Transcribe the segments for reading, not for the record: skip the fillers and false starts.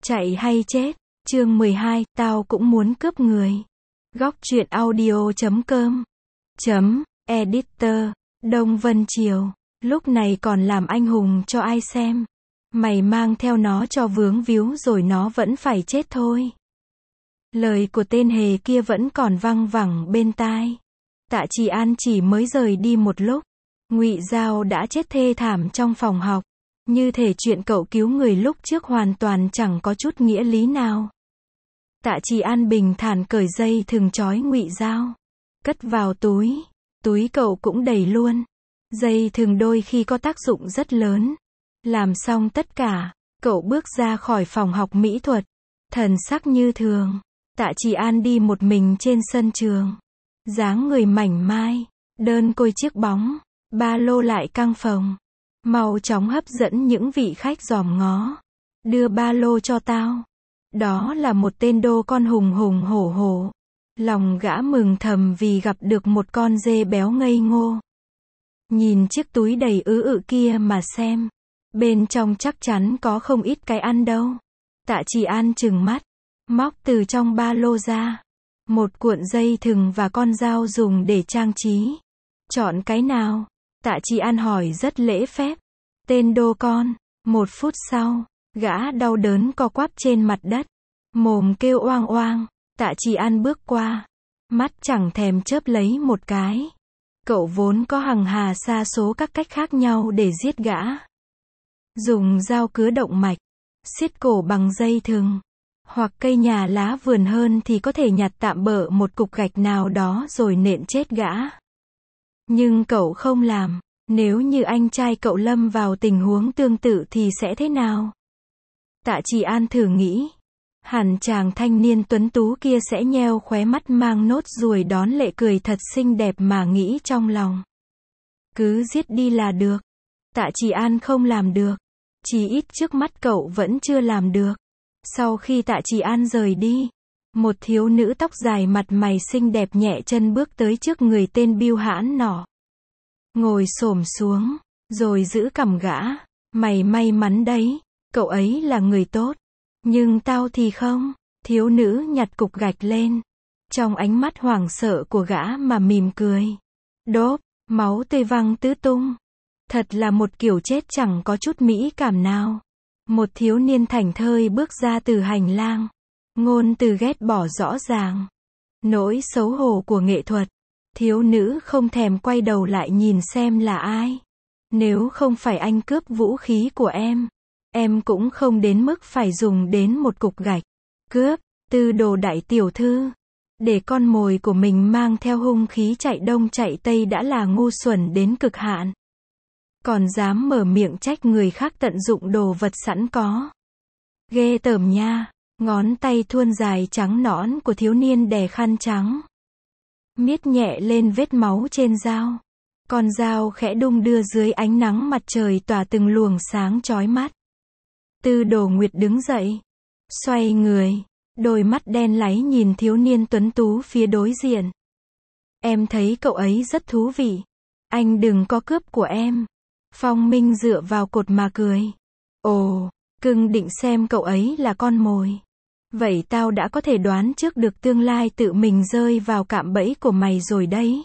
Chạy hay chết. Chương 12, tao cũng muốn cướp người. Góc truyện audio.com Editor, Đông Vân Triều. Lúc này còn làm anh hùng cho ai xem. Mày mang theo nó cho vướng víu rồi nó vẫn phải chết thôi. Lời của tên hề kia vẫn còn văng vẳng bên tai. Tạ Trì An chỉ mới rời đi một lúc, Ngụy Giao đã chết thê thảm trong phòng học. Như thể chuyện cậu cứu người lúc trước hoàn toàn chẳng có chút nghĩa lý nào. Tạ Trì An bình thản cởi dây thừng trói Ngụy Giao, cất vào túi. Túi cậu cũng đầy luôn. Dây thừng đôi khi có tác dụng rất lớn. Làm xong tất cả, cậu bước ra khỏi phòng học mỹ thuật, thần sắc như thường. Tạ Trì An đi một mình trên sân trường. Dáng người mảnh mai, đơn côi chiếc bóng, ba lô lại căng phồng. Mau chóng hấp dẫn những vị khách dòm ngó. Đưa ba lô cho tao. Đó là một tên đô con hùng hùng hổ hổ. Lòng gã mừng thầm vì gặp được một con dê béo ngây ngô. Nhìn chiếc túi đầy ứ kia mà xem. Bên trong chắc chắn có không ít cái ăn đâu. Tạ Trì An trừng mắt, móc từ trong ba lô ra một cuộn dây thừng và con dao dùng để trang trí. Chọn cái nào? Tạ Trì An hỏi rất lễ phép. Tên đô con. 1 phút sau, gã đau đớn co quắp trên mặt đất, mồm kêu oang oang. Tạ Trì An bước qua, mắt chẳng thèm chớp lấy một cái. Cậu vốn có hằng hà sa số các cách khác nhau để giết gã. Dùng dao cứa động mạch, xiết cổ bằng dây thừng, hoặc cây nhà lá vườn hơn thì có thể nhặt tạm bợ một cục gạch nào đó rồi nện chết gã. Nhưng cậu không làm. Nếu như anh trai cậu lâm vào tình huống tương tự thì sẽ thế nào? Tạ Trì An thử nghĩ. Hẳn chàng thanh niên tuấn tú kia sẽ nheo khóe mắt mang nốt ruồi đón lệ cười thật xinh đẹp mà nghĩ trong lòng. Cứ giết đi là được. Tạ Trì An không làm được. Chỉ ít trước mắt cậu vẫn chưa làm được. Sau khi Tạ Trì An rời đi, một thiếu nữ tóc dài mặt mày xinh đẹp nhẹ chân bước tới trước người tên bưu hãn nọ. Ngồi xổm xuống, rồi giữ cằm gã. Mày may mắn đấy, cậu ấy là người tốt. Nhưng tao thì không. Thiếu nữ nhặt cục gạch lên. Trong ánh mắt hoảng sợ của gã mà mỉm cười. Đốp, máu tươi văng tứ tung. Thật là một kiểu chết chẳng có chút mỹ cảm nào. Một thiếu niên thảnh thơi bước ra từ hành lang. Ngôn từ ghét bỏ rõ ràng. Nỗi xấu hổ của nghệ thuật. Thiếu nữ không thèm quay đầu lại nhìn xem là ai. Nếu không phải anh cướp vũ khí của em cũng không đến mức phải dùng đến một cục gạch. Cướp, Tư Đồ đại tiểu thư. Để con mồi của mình mang theo hung khí chạy đông chạy tây đã là ngu xuẩn đến cực hạn. Còn dám mở miệng trách người khác tận dụng đồ vật sẵn có. Ghê tởm nha. Ngón tay thuôn dài trắng nõn của thiếu niên đè khăn trắng. Miết nhẹ lên vết máu trên dao. Con dao khẽ đung đưa dưới ánh nắng mặt trời tỏa từng luồng sáng chói mắt. Tư Đồ Nguyệt đứng dậy, xoay người, đôi mắt đen láy nhìn thiếu niên tuấn tú phía đối diện. Em thấy cậu ấy rất thú vị. Anh đừng có cướp của em. Phong Minh dựa vào cột mà cười. Ồ, cưng định xem cậu ấy là con mồi. Vậy tao đã có thể đoán trước được tương lai tự mình rơi vào cạm bẫy của mày rồi đấy.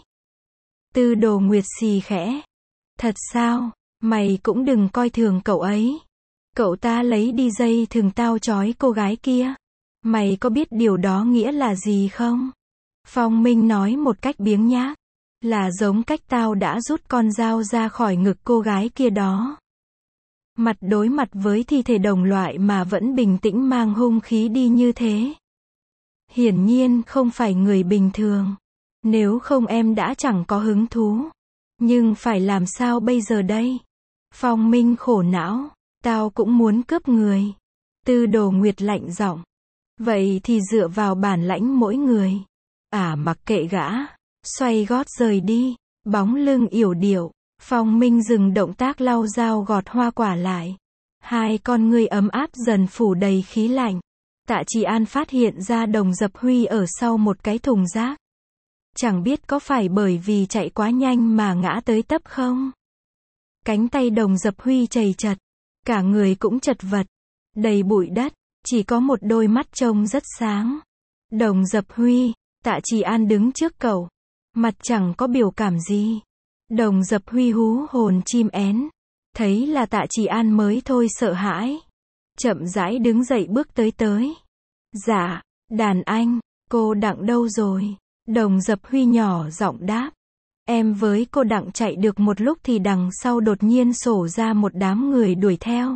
Tư Đồ Nguyệt xì khẽ. Thật sao? Mày cũng đừng coi thường cậu ấy. Cậu ta lấy đi dây thừng tao trói cô gái kia. Mày có biết điều đó nghĩa là gì không? Phong Minh nói một cách biếng nhác. Là giống cách tao đã rút con dao ra khỏi ngực cô gái kia đó. Mặt đối mặt với thi thể đồng loại mà vẫn bình tĩnh mang hung khí đi như thế. Hiển nhiên không phải người bình thường. Nếu không em đã chẳng có hứng thú. Nhưng phải làm sao bây giờ đây? Phong Minh khổ não. Tao cũng muốn cướp người. Tư Đồ Nguyệt lạnh giọng. Vậy thì dựa vào bản lãnh mỗi người. Mặc kệ gã. Xoay gót rời đi. Bóng lưng yểu điệu. Phong Minh dừng động tác lau dao gọt hoa quả lại. Hai con ngươi ấm áp dần phủ đầy khí lạnh. Tạ Trì An phát hiện ra Đồng Dập Huy ở sau một cái thùng rác. Chẳng biết có phải bởi vì chạy quá nhanh mà ngã tới tấp không? Cánh tay Đồng Dập Huy chầy chật. Cả người cũng chật vật. Đầy bụi đất. chỉ có một đôi mắt trông rất sáng. Đồng Dập Huy, Tạ Trì An đứng trước cậu, mặt chẳng có biểu cảm gì. Đồng Dập Huy hú hồn chim én, thấy là Tạ Trì An mới thôi sợ hãi. Chậm rãi đứng dậy bước tới. Dạ, đàn anh, cô Đặng đâu rồi? Đồng Dập Huy nhỏ giọng đáp. Em với cô Đặng chạy được một lúc thì đằng sau đột nhiên xổ ra một đám người đuổi theo.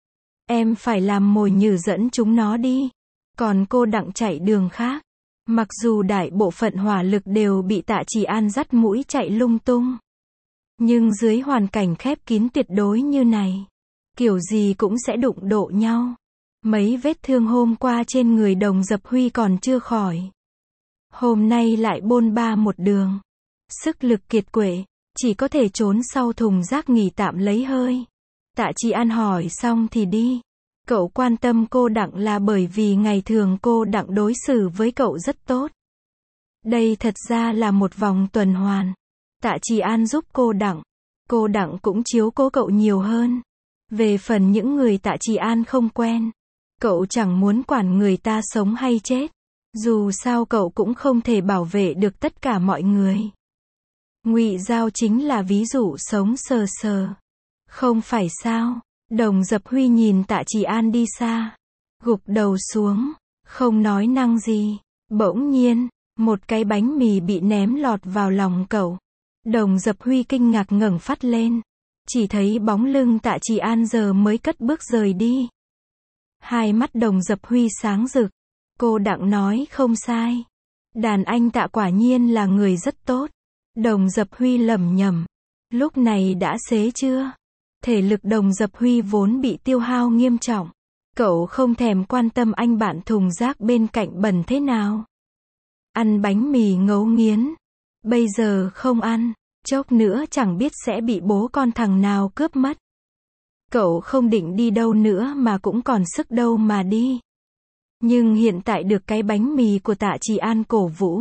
Em phải làm mồi nhử dẫn chúng nó đi. Còn cô Đặng chạy đường khác. Mặc dù đại bộ phận hỏa lực đều bị Tạ Trì An dắt mũi chạy lung tung. Nhưng dưới hoàn cảnh khép kín tuyệt đối như này, kiểu gì cũng sẽ đụng độ nhau. Mấy vết thương hôm qua trên người Đồng Dập Huy còn chưa khỏi. Hôm nay lại bôn ba một đường. Sức lực kiệt quệ, chỉ có thể trốn sau thùng rác nghỉ tạm lấy hơi. Tạ Trì An hỏi xong thì đi. Cậu quan tâm cô Đặng là bởi vì ngày thường cô Đặng đối xử với cậu rất tốt. Đây thật ra là một vòng tuần hoàn. Tạ Trì An giúp cô Đặng cũng chiếu cố cậu nhiều hơn. Về phần những người Tạ Trì An không quen, cậu chẳng muốn quản người ta sống hay chết. Dù sao cậu cũng không thể bảo vệ được tất cả mọi người. Ngụy Giao chính là ví dụ sống sờ sờ. Không phải sao? Đồng Dập Huy nhìn Tạ Trì An đi xa, gục đầu xuống, không nói năng gì. Bỗng nhiên, một cái bánh mì bị ném lọt vào lòng cậu. Đồng Dập Huy kinh ngạc ngẩng phát lên, chỉ thấy bóng lưng Tạ Trì An giờ mới cất bước rời đi. Hai mắt Đồng Dập Huy sáng rực. Cô Đặng nói không sai. Đàn anh Tạ quả nhiên là người rất tốt. Đồng Dập Huy lẩm nhẩm. Lúc này đã xế chưa? Thể lực Đồng Dập Huy vốn bị tiêu hao nghiêm trọng. Cậu không thèm quan tâm anh bạn thùng rác bên cạnh bẩn thế nào. Ăn bánh mì ngấu nghiến. Bây giờ không ăn, chốc nữa chẳng biết sẽ bị bố con thằng nào cướp mất. Cậu không định đi đâu nữa mà cũng còn sức đâu mà đi. Nhưng hiện tại được cái bánh mì của Tạ Trì An cổ vũ.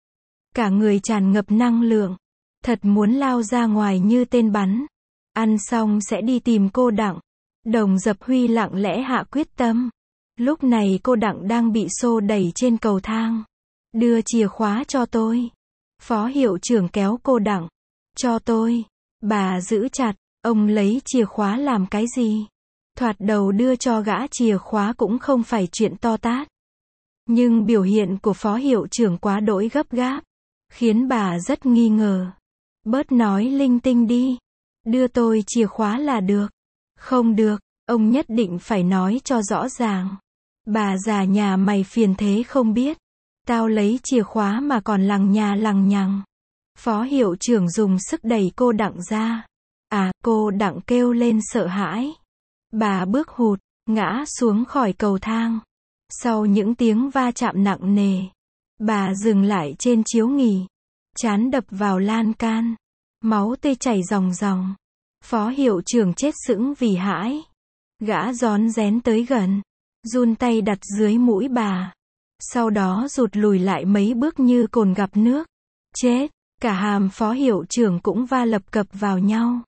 Cả người tràn ngập năng lượng. Thật muốn lao ra ngoài như tên bắn. Ăn xong sẽ đi tìm cô Đặng. Đồng Dập Huy lặng lẽ hạ quyết tâm. Lúc này cô Đặng đang bị xô đẩy trên cầu thang. Đưa chìa khóa cho tôi. Phó hiệu trưởng kéo cô Đặng. Cho tôi. Bà giữ chặt. Ông lấy chìa khóa làm cái gì? Thoạt đầu đưa cho gã chìa khóa cũng không phải chuyện to tát. Nhưng biểu hiện của phó hiệu trưởng quá đỗi gấp gáp, khiến bà rất nghi ngờ. Bớt nói linh tinh đi. Đưa tôi chìa khóa là được. Không được, ông nhất định phải nói cho rõ ràng. Bà già nhà mày phiền thế không biết. Tao lấy chìa khóa mà còn lằng nhà lằng nhằng. Phó hiệu trưởng dùng sức đẩy cô Đặng ra. À, cô Đặng kêu lên sợ hãi. Bà bước hụt, ngã xuống khỏi cầu thang. Sau những tiếng va chạm nặng nề, bà dừng lại trên chiếu nghỉ. Trán đập vào lan can. Máu tê chảy ròng ròng. Phó hiệu trưởng chết sững vì hãi. Gã rón rén tới gần, run tay đặt dưới mũi bà. Sau đó rụt lùi lại mấy bước như cồn gặp nước. Chết, cả hàm phó hiệu trưởng cũng va lập cập vào nhau.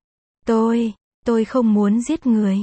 Tôi không muốn giết người.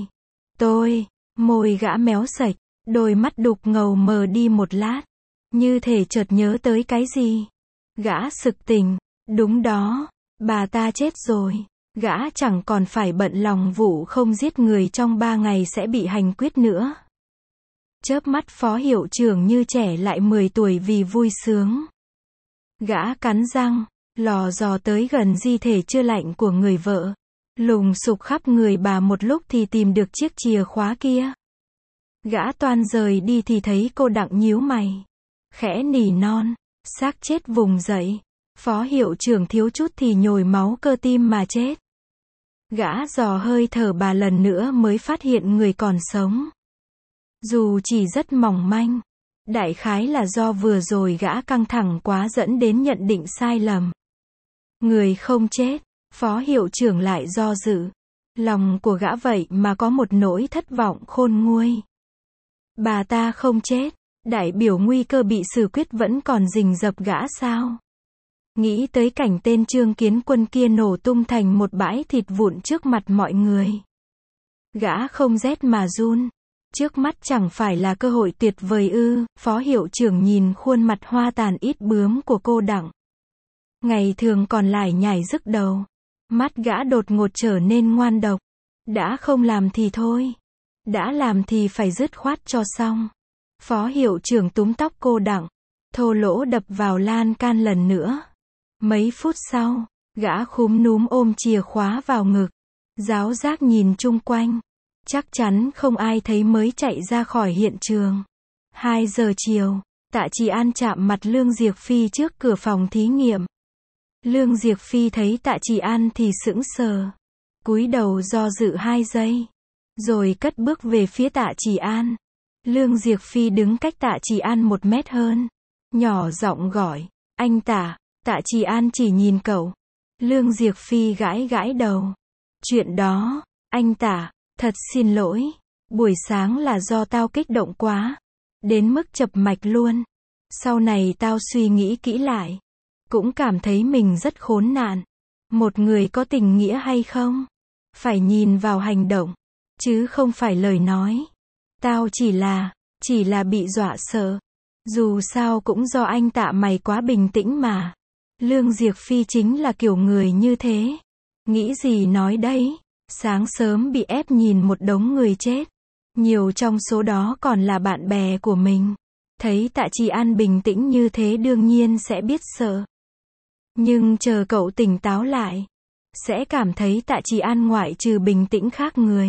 Môi gã méo sạch, đôi mắt đục ngầu mờ đi một lát. Như thể chợt nhớ tới cái gì. Gã sực tỉnh, đúng đó, bà ta chết rồi. Gã chẳng còn phải bận lòng vụ không giết người trong 3 ngày sẽ bị hành quyết nữa. Chớp mắt phó hiệu trưởng như trẻ lại 10 tuổi vì vui sướng. Gã cắn răng, lò dò tới gần di thể chưa lạnh của người vợ. Lùng sục khắp người bà một lúc thì tìm được chiếc chìa khóa kia. Gã toan rời đi thì thấy cô Đặng nhíu mày. Khẽ nỉ non, xác chết vùng dậy. Phó hiệu trưởng thiếu chút thì nhồi máu cơ tim mà chết. Gã dò hơi thở bà lần nữa mới phát hiện người còn sống. Dù chỉ rất mỏng manh. Đại khái là do vừa rồi gã căng thẳng quá dẫn đến nhận định sai lầm. Người không chết. Phó hiệu trưởng lại do dự. Lòng của gã vậy mà có một nỗi thất vọng khôn nguôi. Bà ta không chết. Đại biểu nguy cơ bị xử quyết vẫn còn rình rập gã sao? Nghĩ tới cảnh tên Trương Kiến Quân kia nổ tung thành một bãi thịt vụn trước mặt mọi người. Gã không rét mà run. Trước mắt chẳng phải là cơ hội tuyệt vời ư? Phó hiệu trưởng nhìn khuôn mặt hoa tàn ít bướm của cô Đặng. Ngày thường còn lải nhải rức đầu. Mắt gã đột ngột trở nên ngoan độc. Đã không làm thì thôi. Đã làm thì phải dứt khoát cho xong. Phó hiệu trưởng túm tóc cô Đặng. Thô lỗ đập vào lan can lần nữa. Mấy phút sau, gã khúm núm ôm chìa khóa vào ngực. Giáo giác nhìn chung quanh. Chắc chắn không ai thấy mới chạy ra khỏi hiện trường. 2 giờ chiều, Tạ Trì An chạm mặt Lương Diệc Phi trước cửa phòng thí nghiệm. Lương Diệc Phi thấy Tạ Trì An thì sững sờ. Cúi đầu do dự 2 giây. Rồi cất bước về phía Tạ Trì An. Lương Diệc Phi đứng cách Tạ Trì An 1 mét hơn. Nhỏ giọng gọi, anh Tạ. Tạ Trì An chỉ nhìn cậu. Lương Diệc Phi gãi gãi đầu. Chuyện đó, anh Tạ, thật xin lỗi. Buổi sáng là do tao kích động quá. Đến mức chập mạch luôn. Sau này tao suy nghĩ kỹ lại. Cũng cảm thấy mình rất khốn nạn. Một người có tình nghĩa hay không? Phải nhìn vào hành động. Chứ không phải lời nói. Tao chỉ là bị dọa sợ. Dù sao cũng do anh Tạ mày quá bình tĩnh mà. Lương Diệc Phi chính là kiểu người như thế. Nghĩ gì nói đấy. Sáng sớm bị ép nhìn một đống người chết. Nhiều trong số đó còn là bạn bè của mình. Thấy Tạ Trì An bình tĩnh như thế đương nhiên sẽ biết sợ. Nhưng chờ cậu tỉnh táo lại. Sẽ cảm thấy Tạ Trì An ngoại trừ bình tĩnh khác người.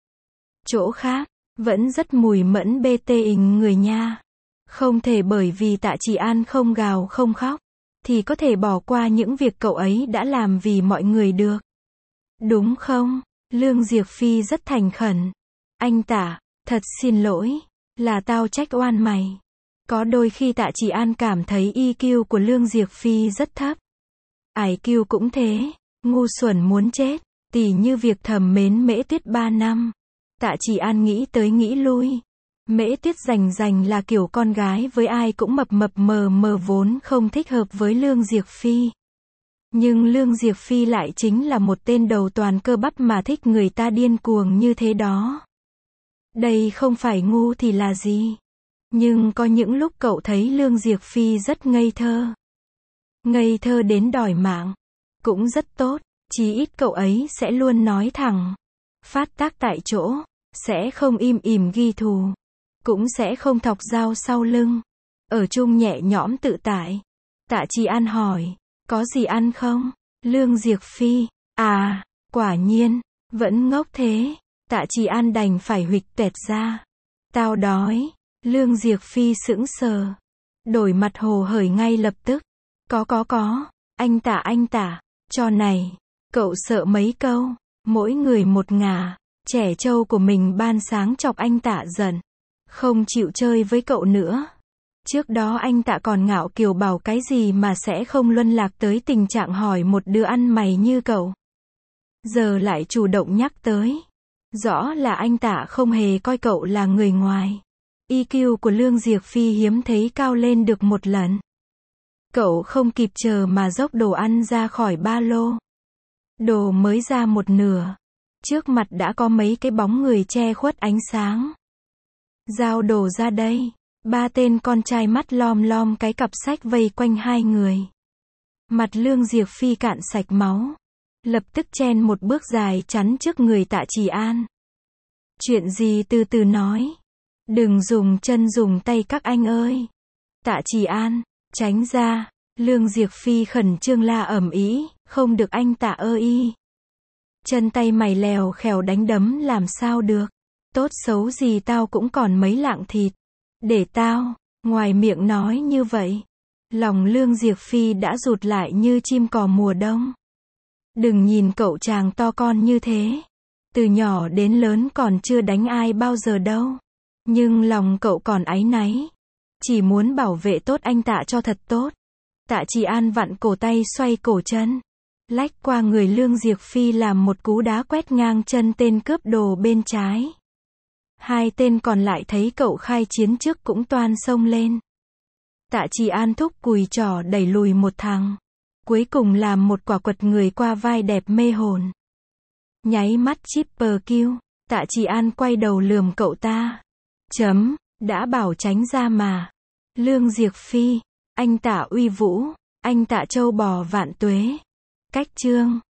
Chỗ khác, vẫn rất mùi mẫn bê tê ình người nha. Không thể bởi vì Tạ Trì An không gào không khóc. Thì có thể bỏ qua những việc cậu ấy đã làm vì mọi người được. Đúng không? Lương Diệc Phi rất thành khẩn. Anh Tạ, thật xin lỗi. Là tao trách oan mày. Có đôi khi Tạ Trì An cảm thấy EQ của Lương Diệc Phi rất thấp. IQ cũng thế. Ngu xuẩn muốn chết. Tỉ như việc thầm mến Mễ Tuyết 3 năm. Tạ Trì An nghĩ tới nghĩ lui. Mễ Tuyết rành là kiểu con gái với ai cũng mập mập mờ mờ vốn không thích hợp với Lương Diệc Phi. Nhưng Lương Diệc Phi lại chính là một tên đầu toàn cơ bắp mà thích người ta điên cuồng như thế đó. Đây không phải ngu thì là gì. Nhưng có những lúc cậu thấy Lương Diệc Phi rất ngây thơ. Ngây thơ đến đòi mạng. Cũng rất tốt, chí ít cậu ấy sẽ luôn nói thẳng. Phát tác tại chỗ, sẽ không im ỉm ghi thù. Cũng sẽ không thọc dao sau lưng. Ở chung nhẹ nhõm tự tại. Tạ Trì An hỏi, có gì ăn không? Lương Diệc Phi, à, quả nhiên, vẫn ngốc thế. Tạ Trì An đành phải huỵch tuệt ra. Tao đói. Lương Diệc Phi sững sờ. Đổi mặt hồ hởi ngay lập tức. Có. Anh Tạ, cho này. Cậu sợ mấy câu. Mỗi người một ngả. Trẻ trâu của mình ban sáng chọc anh Tạ giận. Không chịu chơi với cậu nữa. Trước đó anh Tạ còn ngạo kiều bảo cái gì mà sẽ không luân lạc tới tình trạng hỏi một đứa ăn mày như cậu. Giờ lại chủ động nhắc tới. Rõ là anh Tạ không hề coi cậu là người ngoài. EQ của Lương Diệc Phi hiếm thấy cao lên được một lần. Cậu không kịp chờ mà dốc đồ ăn ra khỏi ba lô. Đồ mới ra một nửa. Trước mặt đã có mấy cái bóng người che khuất ánh sáng. Giao đồ ra đây. 3 tên con trai mắt lom lom cái cặp sách vây quanh 2 người. Mặt Lương Diệc Phi cạn sạch máu. Lập tức chen một bước dài chắn trước người Tạ Trì An. Chuyện gì từ từ nói. Đừng dùng chân dùng tay các anh ơi. Tạ Trì An, tránh ra. Lương Diệc Phi khẩn trương la ầm ĩ, không được anh Tạ ơi. Chân tay mày lèo khèo đánh đấm làm sao được. Tốt xấu gì tao cũng còn mấy lạng thịt. Để tao, ngoài miệng nói như vậy. Lòng Lương Diệc Phi đã rụt lại như chim cò mùa đông. Đừng nhìn cậu chàng to con như thế. Từ nhỏ đến lớn còn chưa đánh ai bao giờ đâu. Nhưng lòng cậu còn áy náy. Chỉ muốn bảo vệ tốt anh Tạ cho thật tốt. Tạ Trì An vặn cổ tay xoay cổ chân. Lách qua người Lương Diệc Phi làm một cú đá quét ngang chân tên cướp đồ bên trái. 2 tên còn lại thấy cậu khai chiến trước cũng toan xông lên. Tạ Trì An thúc cùi trỏ đẩy lùi một thằng. Cuối cùng làm một quả quật người qua vai đẹp mê hồn. Nháy mắt Chipper kêu. Tạ Trì An quay đầu lườm cậu ta. Chấm, đã bảo tránh ra mà. Lương Diệc Phi, anh Tạ uy vũ, anh Tạ châu bò vạn tuế. Cách chương.